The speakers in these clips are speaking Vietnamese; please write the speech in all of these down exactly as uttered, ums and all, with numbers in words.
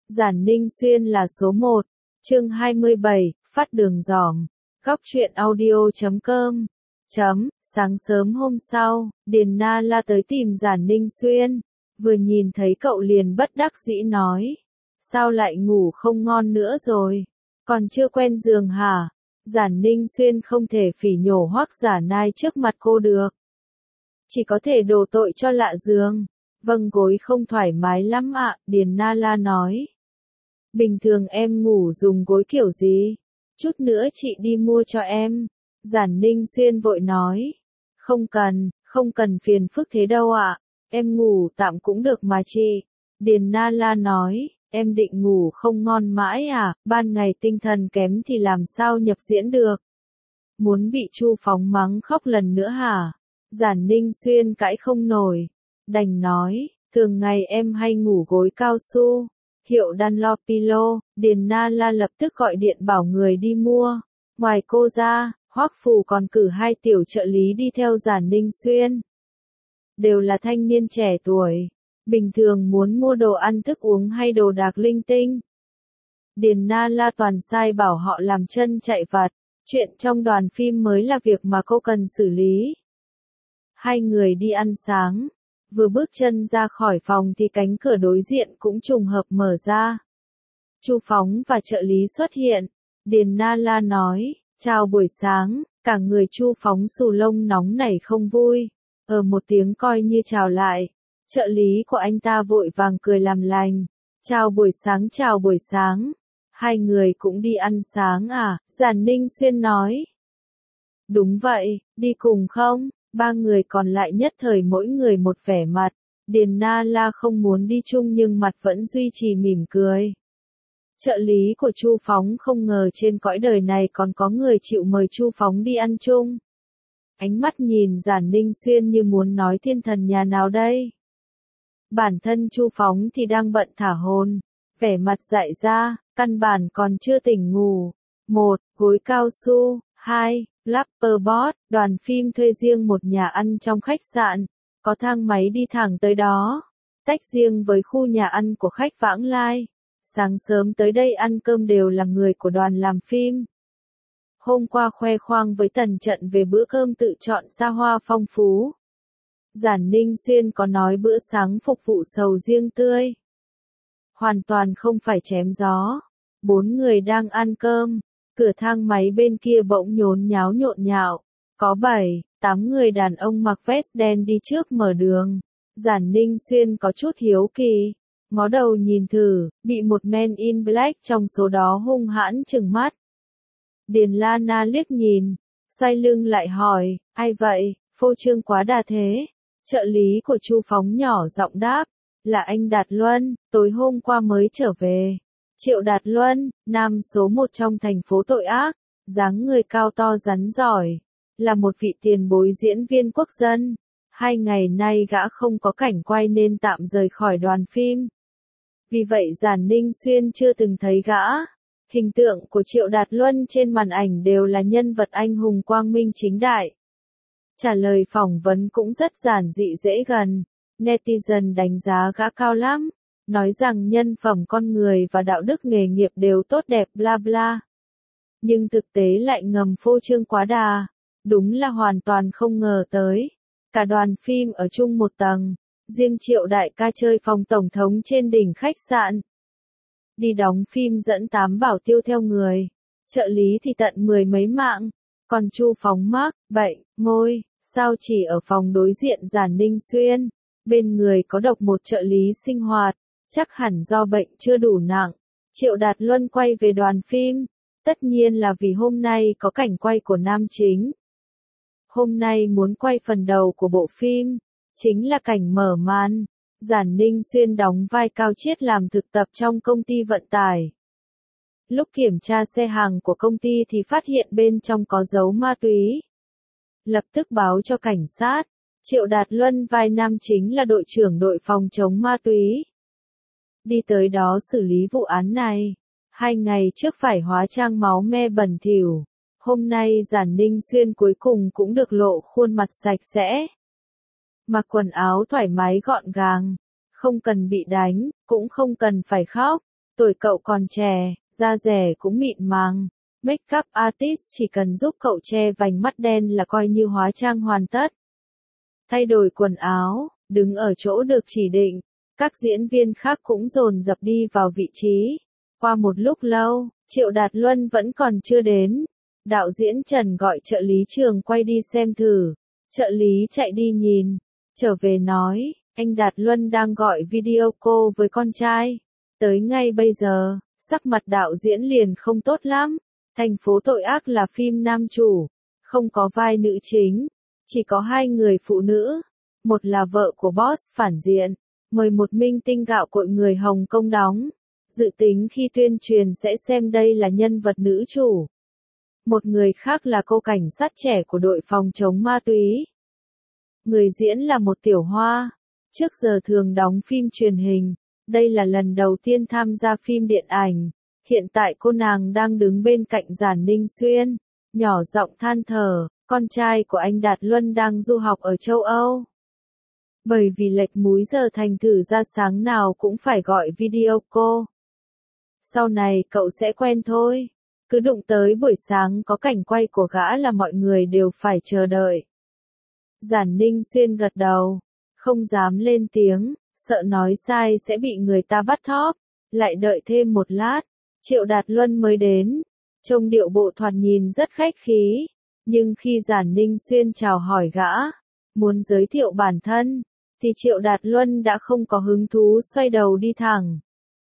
Giản Ninh Xuyên là số một. Chương hai mươi bảy, phát đường giỏm. Góc truyện audio chấm com. Chấm, sáng sớm hôm sau, Điền Na La tới tìm Giản Ninh Xuyên. Vừa nhìn thấy cậu liền bất đắc dĩ nói. Sao lại ngủ không ngon nữa rồi? Còn chưa quen giường hả? Giản Ninh Xuyên không thể phỉ nhổ Hoắc Giả Nai trước mặt cô được. Chỉ có thể đổ tội cho lạ giường. Vâng, gối không thoải mái lắm ạ, Điền Na La nói. Bình thường em ngủ dùng gối kiểu gì? Chút nữa chị đi mua cho em. Giản Ninh Xuyên vội nói. Không cần, không cần phiền phức thế đâu ạ. Em ngủ tạm cũng được mà chị. Điền Na La nói. Em định ngủ không ngon mãi à, ban ngày tinh thần kém thì làm sao nhập diễn được. Muốn bị Chu Phóng mắng khóc lần nữa hả? Giản Ninh Xuyên cãi không nổi. Đành nói, thường ngày em hay ngủ gối cao su. Hiệu Dunlopillow, Điền Na La lập tức gọi điện bảo người đi mua. Ngoài cô ra, Hoắc Phù còn cử hai tiểu trợ lý đi theo Giản Ninh Xuyên. Đều là thanh niên trẻ tuổi. Bình thường muốn mua đồ ăn thức uống hay đồ đạc linh tinh. Điền Na La toàn sai bảo họ làm chân chạy vặt. Chuyện trong đoàn phim mới là việc mà cô cần xử lý. Hai người đi ăn sáng. Vừa bước chân ra khỏi phòng thì cánh cửa đối diện cũng trùng hợp mở ra. Chu Phóng và trợ lý xuất hiện. Điền Na La nói, chào buổi sáng, cả người Chu Phóng xù lông nóng nảy không vui. Ở một tiếng coi như chào lại. Trợ lý của anh ta vội vàng cười làm lành. Chào buổi sáng, chào buổi sáng. Hai người cũng đi ăn sáng à? Giản Ninh Xuyên nói. Đúng vậy, đi cùng không? Ba người còn lại nhất thời mỗi người một vẻ mặt. Điền Na La không muốn đi chung nhưng mặt vẫn duy trì mỉm cười. Trợ lý của Chu Phóng không ngờ trên cõi đời này còn có người chịu mời Chu Phóng đi ăn chung. Ánh mắt nhìn Giản Ninh Xuyên như muốn nói thiên thần nhà nào đây. Bản thân Chu Phóng thì đang bận thả hồn, vẻ mặt dại ra, căn bản còn chưa tỉnh ngủ. Một, gối cao su. Hai, Flapperboard. Đoàn phim thuê riêng một nhà ăn trong khách sạn, có thang máy đi thẳng tới đó, tách riêng với khu nhà ăn của khách vãng lai. Sáng sớm tới đây ăn cơm đều là người của đoàn làm phim. Hôm qua khoe khoang với Tần Trận về bữa cơm tự chọn xa hoa phong phú. Giản Ninh Xuyên có nói bữa sáng phục vụ sầu riêng tươi. Hoàn toàn không phải chém gió. Bốn người đang ăn cơm. Cửa thang máy bên kia bỗng nhốn nháo nhộn nhạo. Có bảy, tám người đàn ông mặc vest đen đi trước mở đường. Giản Ninh Xuyên có chút hiếu kỳ. Ngó đầu nhìn thử, bị một man in black trong số đó hung hãn trừng mắt. Điền La Na liếc nhìn, xoay lưng lại hỏi, ai vậy, phô trương quá đà thế. Trợ lý của Chu Phóng nhỏ giọng đáp, là anh Đạt Luân, tối hôm qua mới trở về. Triệu Đạt Luân, nam số một trong thành phố tội ác, dáng người cao to rắn giỏi, là một vị tiền bối diễn viên quốc dân. Hai ngày nay gã không có cảnh quay nên tạm rời khỏi đoàn phim. Vì vậy Giản Ninh Xuyên chưa từng thấy gã. Hình tượng của Triệu Đạt Luân trên màn ảnh đều là nhân vật anh hùng quang minh chính đại. Trả lời phỏng vấn cũng rất giản dị dễ gần. Netizen đánh giá gã cao lắm. Nói rằng nhân phẩm con người và đạo đức nghề nghiệp đều tốt đẹp bla bla. Nhưng thực tế lại ngầm phô trương quá đà. Đúng là hoàn toàn không ngờ tới. Cả đoàn phim ở chung một tầng. Riêng Triệu đại ca chơi phòng tổng thống trên đỉnh khách sạn. Đi đóng phim dẫn tám bảo tiêu theo người. Trợ lý thì tận mười mấy mạng. Còn Chu Phóng mắc bệnh, ngôi, sao chỉ ở phòng đối diện Giản Ninh Xuyên. Bên người có độc một trợ lý sinh hoạt. Chắc hẳn do bệnh chưa đủ nặng. Triệu Đạt Luân quay về đoàn phim. Tất nhiên là vì hôm nay có cảnh quay của nam chính. Hôm nay muốn quay phần đầu của bộ phim. Chính là cảnh mở màn. Giản Ninh Xuyên đóng vai Cao Chiết làm thực tập trong công ty vận tải. Lúc kiểm tra xe hàng của công ty thì phát hiện bên trong có dấu ma túy. Lập tức báo cho cảnh sát. Triệu Đạt Luân vai nam chính là đội trưởng đội phòng chống ma túy. Đi tới đó xử lý vụ án này. Hai ngày trước phải hóa trang máu me bẩn thỉu. Hôm nay Giản Ninh Xuyên cuối cùng cũng được lộ khuôn mặt sạch sẽ. Mặc quần áo thoải mái gọn gàng. Không cần bị đánh, cũng không cần phải khóc. Tuổi cậu còn trẻ, da rẻ cũng mịn màng. Make up artist chỉ cần giúp cậu che vành mắt đen là coi như hóa trang hoàn tất. Thay đổi quần áo, đứng ở chỗ được chỉ định, các diễn viên khác cũng dồn dập đi vào vị trí. Qua một lúc lâu, Triệu Đạt Luân vẫn còn chưa đến. Đạo diễn Trần gọi trợ lý trường quay đi xem thử. Trợ lý chạy đi nhìn, trở về nói, anh Đạt Luân đang gọi video call với con trai. Tới ngay bây giờ, sắc mặt đạo diễn liền không tốt lắm. Thành phố tội ác là phim nam chủ, không có vai nữ chính, chỉ có hai người phụ nữ. Một là vợ của boss phản diện, mời một minh tinh gạo cội người Hồng Kông đóng. Dự tính khi tuyên truyền sẽ xem đây là nhân vật nữ chủ. Một người khác là cô cảnh sát trẻ của đội phòng chống ma túy. Người diễn là một tiểu hoa, trước giờ thường đóng phim truyền hình, đây là lần đầu tiên tham gia phim điện ảnh. Hiện tại cô nàng đang đứng bên cạnh Giản Ninh Xuyên, nhỏ giọng than thở, con trai của anh Đạt Luân đang du học ở châu Âu. Bởi vì lệch múi giờ thành thử ra sáng nào cũng phải gọi video call. Sau này cậu sẽ quen thôi, cứ đụng tới buổi sáng có cảnh quay của gã là mọi người đều phải chờ đợi. Giản Ninh Xuyên gật đầu, không dám lên tiếng, sợ nói sai sẽ bị người ta bắt thóp, lại đợi thêm một lát. Triệu Đạt Luân mới đến, trông điệu bộ thoạt nhìn rất khách khí, nhưng khi Giản Ninh Xuyên chào hỏi gã, muốn giới thiệu bản thân, thì Triệu Đạt Luân đã không có hứng thú xoay đầu đi thẳng.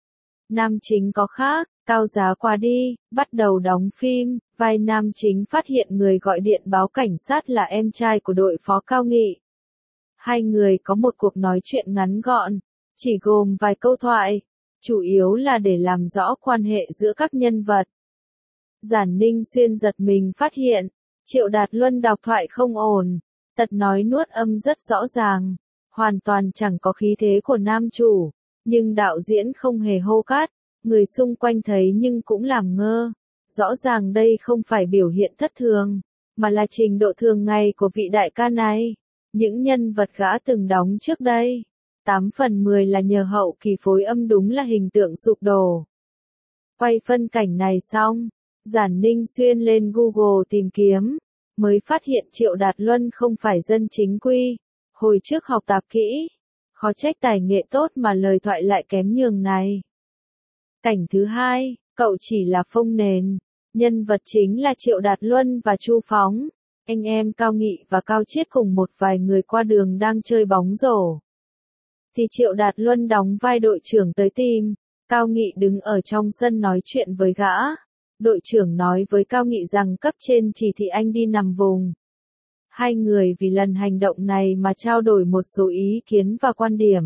Nam chính có khác, cao giá qua đi, bắt đầu đóng phim, vai nam chính phát hiện người gọi điện báo cảnh sát là em trai của đội phó Cao Nghị. Hai người có một cuộc nói chuyện ngắn gọn, chỉ gồm vài câu thoại. Chủ yếu là để làm rõ quan hệ giữa các nhân vật. Giản Ninh Xuyên giật mình phát hiện, Triệu Đạt Luân đọc thoại không ổn, tật nói nuốt âm rất rõ ràng, hoàn toàn chẳng có khí thế của nam chủ, nhưng đạo diễn không hề hô cắt, người xung quanh thấy nhưng cũng làm ngơ. Rõ ràng đây không phải biểu hiện thất thường, mà là trình độ thường ngày của vị đại ca này. Những nhân vật gã từng đóng trước đây, tám phần mười là nhờ hậu kỳ phối âm đúng là hình tượng sụp đổ. Quay phân cảnh này xong, Giản Ninh Xuyên lên Google tìm kiếm, mới phát hiện Triệu Đạt Luân không phải dân chính quy, hồi trước học tạp kỹ, khó trách tài nghệ tốt mà lời thoại lại kém nhường này. Cảnh thứ hai, cậu chỉ là phông nền, nhân vật chính là Triệu Đạt Luân và Chu Phóng, anh em Cao Nghị và Cao Chiết cùng một vài người qua đường đang chơi bóng rổ. Thì Triệu Đạt Luân đóng vai đội trưởng tới tìm, Cao Nghị đứng ở trong sân nói chuyện với gã. Đội trưởng nói với Cao Nghị rằng cấp trên chỉ thị anh đi nằm vùng. Hai người vì lần hành động này mà trao đổi một số ý kiến và quan điểm.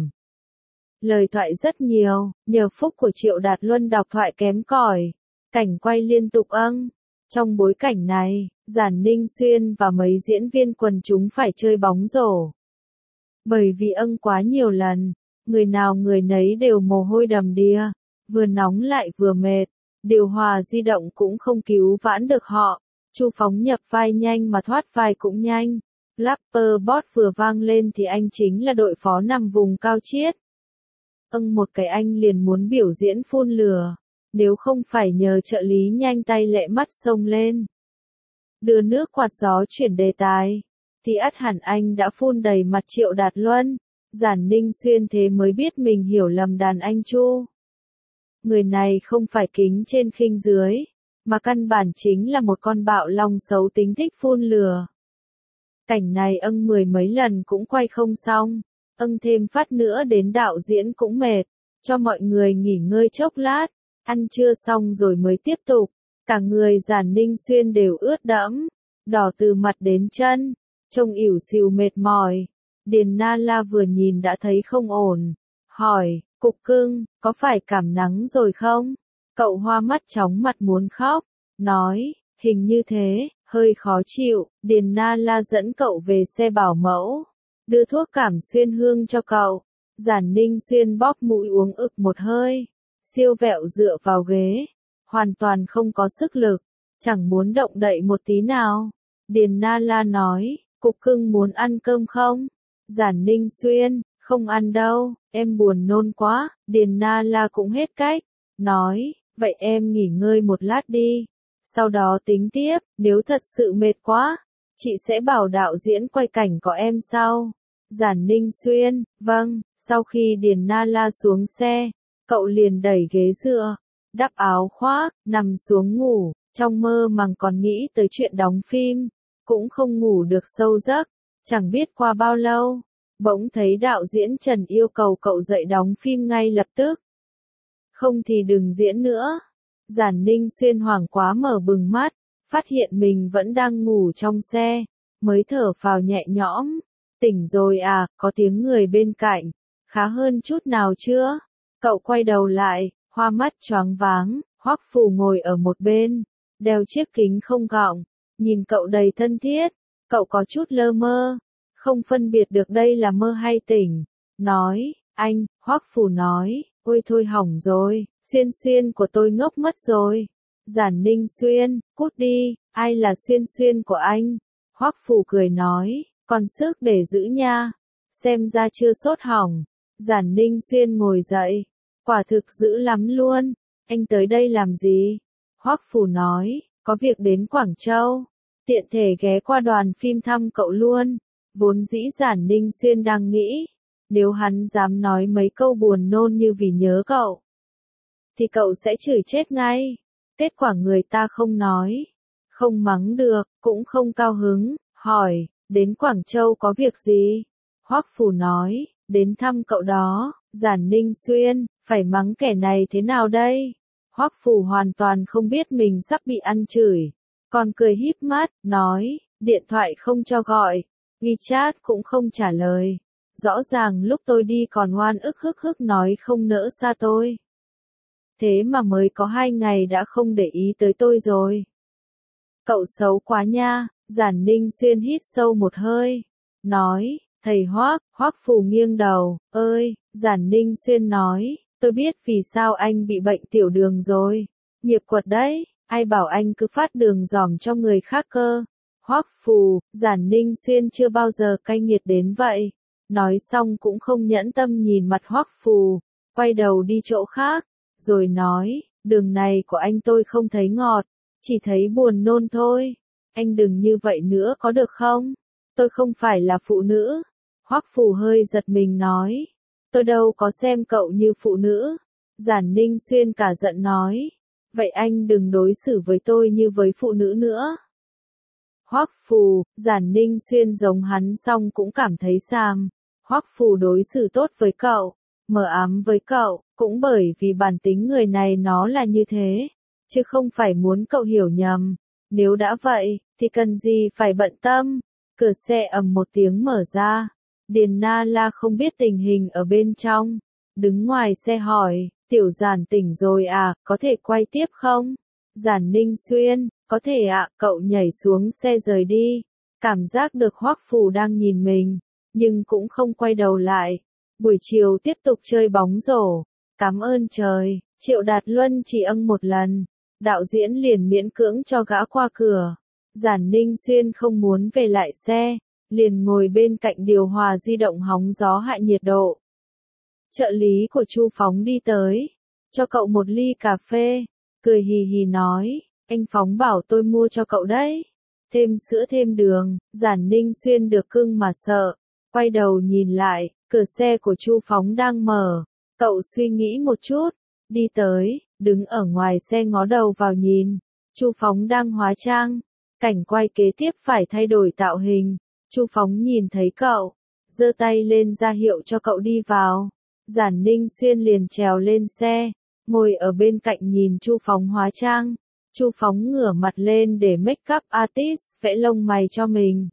Lời thoại rất nhiều, nhờ phúc của Triệu Đạt Luân đọc thoại kém cỏi, cảnh quay liên tục âng. Trong bối cảnh này, Giản Ninh Xuyên và mấy diễn viên quần chúng phải chơi bóng rổ. Bởi vì âng quá nhiều lần, người nào người nấy đều mồ hôi đầm đìa, vừa nóng lại vừa mệt, điều hòa di động cũng không cứu vãn được họ. Chu Phóng nhập vai nhanh mà thoát vai cũng nhanh. Flapper bot vừa vang lên thì anh chính là đội phó nằm vùng Cao Chiết. Âng một cái anh liền muốn biểu diễn phun lửa, nếu không phải nhờ trợ lý nhanh tay lẹ mắt xông lên. Đưa nước quạt gió chuyển đề tài, thì ắt hẳn anh đã phun đầy mặt Triệu Đạt Luân. Giản Ninh Xuyên thế mới biết mình hiểu lầm đàn anh Chu. Người này không phải kính trên khinh dưới, mà căn bản chính là một con bạo long xấu tính thích phun lửa. Cảnh này âng mười mấy lần cũng quay không xong, âng thêm phát nữa đến đạo diễn cũng mệt, cho mọi người nghỉ ngơi chốc lát, ăn trưa xong rồi mới tiếp tục. Cả người Giản Ninh Xuyên đều ướt đẫm, đỏ từ mặt đến chân, trông ỉu xìu mệt mỏi. Điền Na La vừa nhìn đã thấy không ổn, hỏi, Cục Cưng, có phải cảm nắng rồi không? Cậu hoa mắt chóng mặt muốn khóc, nói, hình như thế, hơi khó chịu. Điền Na La dẫn cậu về xe bảo mẫu, đưa thuốc cảm xuyên hương cho cậu. Giản Ninh Xuyên bóp mũi uống ực một hơi, siêu vẹo dựa vào ghế, hoàn toàn không có sức lực, chẳng muốn động đậy một tí nào. Điền Na La nói, Cục Cưng muốn ăn cơm không? Giản Ninh Xuyên, không ăn đâu, em buồn nôn quá. Điền Na La cũng hết cách, nói, vậy em nghỉ ngơi một lát đi, sau đó tính tiếp, nếu thật sự mệt quá, chị sẽ bảo đạo diễn quay cảnh có em sau. Giản Ninh Xuyên, vâng, sau khi Điền Na La xuống xe, cậu liền đẩy ghế dựa, đắp áo khoác, nằm xuống ngủ, trong mơ màng còn nghĩ tới chuyện đóng phim, cũng không ngủ được sâu giấc, chẳng biết qua bao lâu, bỗng thấy đạo diễn Trần yêu cầu cậu dậy đóng phim ngay lập tức. Không thì đừng diễn nữa. Giản Ninh Xuyên hoảng quá mở bừng mắt, phát hiện mình vẫn đang ngủ trong xe, mới thở phào nhẹ nhõm. Tỉnh rồi à, có tiếng người bên cạnh, khá hơn chút nào chưa? Cậu quay đầu lại, hoa mắt choáng váng, Hoắc Phù ngồi ở một bên, đeo chiếc kính không gọng, nhìn cậu đầy thân thiết, cậu có chút lơ mơ, không phân biệt được đây là mơ hay tỉnh. Nói, anh, Hoắc Phù nói, ôi thôi hỏng rồi, Xuyên Xuyên của tôi ngốc mất rồi. Giản Ninh Xuyên, cút đi, ai là Xuyên Xuyên của anh? Hoắc Phù cười nói, còn sức để giữ nha, xem ra chưa sốt hỏng. Giản Ninh Xuyên ngồi dậy, quả thực dữ lắm luôn, anh tới đây làm gì? Hoắc Phù nói, có việc đến Quảng Châu, tiện thể ghé qua đoàn phim thăm cậu luôn. Vốn dĩ Giản Ninh Xuyên đang nghĩ, nếu hắn dám nói mấy câu buồn nôn như vì nhớ cậu, thì cậu sẽ chửi chết ngay. Kết quả người ta không nói, không mắng được, cũng không cao hứng, hỏi, đến Quảng Châu có việc gì? Hoắc Phù nói, đến thăm cậu đó. Giản Ninh Xuyên, phải mắng kẻ này thế nào đây? Hoắc Phù hoàn toàn không biết mình sắp bị ăn chửi, còn cười híp mắt, nói, điện thoại không cho gọi, WeChat cũng không trả lời. Rõ ràng lúc tôi đi còn oan ức hức hức nói không nỡ xa tôi. Thế mà mới có hai ngày đã không để ý tới tôi rồi. Cậu xấu quá nha. Giản Ninh Xuyên hít sâu một hơi, nói, thầy Hoắc. Hoắc Phù nghiêng đầu, ơi, Giản Ninh Xuyên nói, tôi biết vì sao anh bị bệnh tiểu đường rồi. Nghiệp quật đấy, ai bảo anh cứ phát đường dòm cho người khác cơ. Hoắc Phù, Giản Ninh Xuyên chưa bao giờ cay nghiệt đến vậy. Nói xong cũng không nhẫn tâm nhìn mặt Hoắc Phù, quay đầu đi chỗ khác, rồi nói, đường này của anh tôi không thấy ngọt, chỉ thấy buồn nôn thôi. Anh đừng như vậy nữa có được không? Tôi không phải là phụ nữ. Hoắc Phù hơi giật mình nói, tôi đâu có xem cậu như phụ nữ. Giản Ninh Xuyên cả giận nói, vậy anh đừng đối xử với tôi như với phụ nữ nữa. Hoắc Phù, Giản Ninh Xuyên giống hắn xong cũng cảm thấy xàm. Hoắc Phù đối xử tốt với cậu, mờ ám với cậu, cũng bởi vì bản tính người này nó là như thế, chứ không phải muốn cậu hiểu nhầm. Nếu đã vậy, thì cần gì phải bận tâm. Cửa xe ầm một tiếng mở ra. Điền Na La không biết tình hình ở bên trong, đứng ngoài xe hỏi, tiểu Giản tỉnh rồi à, có thể quay tiếp không? Giản Ninh Xuyên, có thể ạ. Cậu nhảy xuống xe rời đi, cảm giác được Hoắc Phù đang nhìn mình, nhưng cũng không quay đầu lại. Buổi chiều tiếp tục chơi bóng rổ. Cảm ơn trời, Triệu Đạt Luân chỉ âng một lần, đạo diễn liền miễn cưỡng cho gã qua cửa. Giản Ninh Xuyên không muốn về lại xe, liền ngồi bên cạnh điều hòa di động hóng gió hạ nhiệt độ. Trợ lý của Chu Phóng đi tới, cho cậu một ly cà phê, cười hì hì nói, anh Phóng bảo tôi mua cho cậu đấy. Thêm sữa thêm đường. Giản Ninh Xuyên được cưng mà sợ, quay đầu nhìn lại, cửa xe của Chu Phóng đang mở. Cậu suy nghĩ một chút, đi tới, đứng ở ngoài xe ngó đầu vào nhìn. Chu Phóng đang hóa trang. Cảnh quay kế tiếp phải thay đổi tạo hình. Chu Phóng nhìn thấy cậu, giơ tay lên ra hiệu cho cậu đi vào. Giản Ninh Xuyên liền trèo lên xe, ngồi ở bên cạnh nhìn Chu Phóng hóa trang. Chu Phóng ngửa mặt lên để make up artist vẽ lông mày cho mình.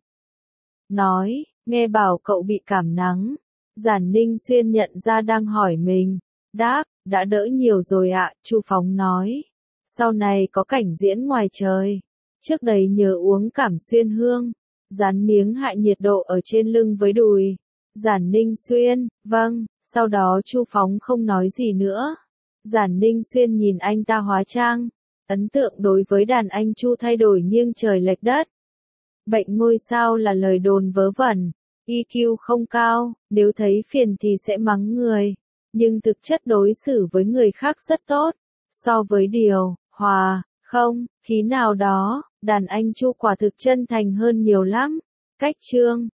Nói, nghe bảo cậu bị cảm nắng. Giản Ninh Xuyên nhận ra đang hỏi mình. Đáp, đã đỡ nhiều rồi ạ. Chu Phóng nói, sau này có cảnh diễn ngoài trời. Trước đây nhớ uống cảm xuyên hương, dán miếng hạ nhiệt độ ở trên lưng với đùi. Giản Ninh Xuyên, vâng. Sau đó Chu Phóng không nói gì nữa. Giản Ninh Xuyên nhìn anh ta hóa trang. Ấn tượng đối với đàn anh Chu thay đổi nghiêng trời lệch đất. Bệnh ngôi sao là lời đồn vớ vẩn, i kiu không cao, nếu thấy phiền thì sẽ mắng người, nhưng thực chất đối xử với người khác rất tốt. So với điều, hòa, không, khí nào đó, đàn anh Chu quả thực chân thành hơn nhiều lắm. Cách chương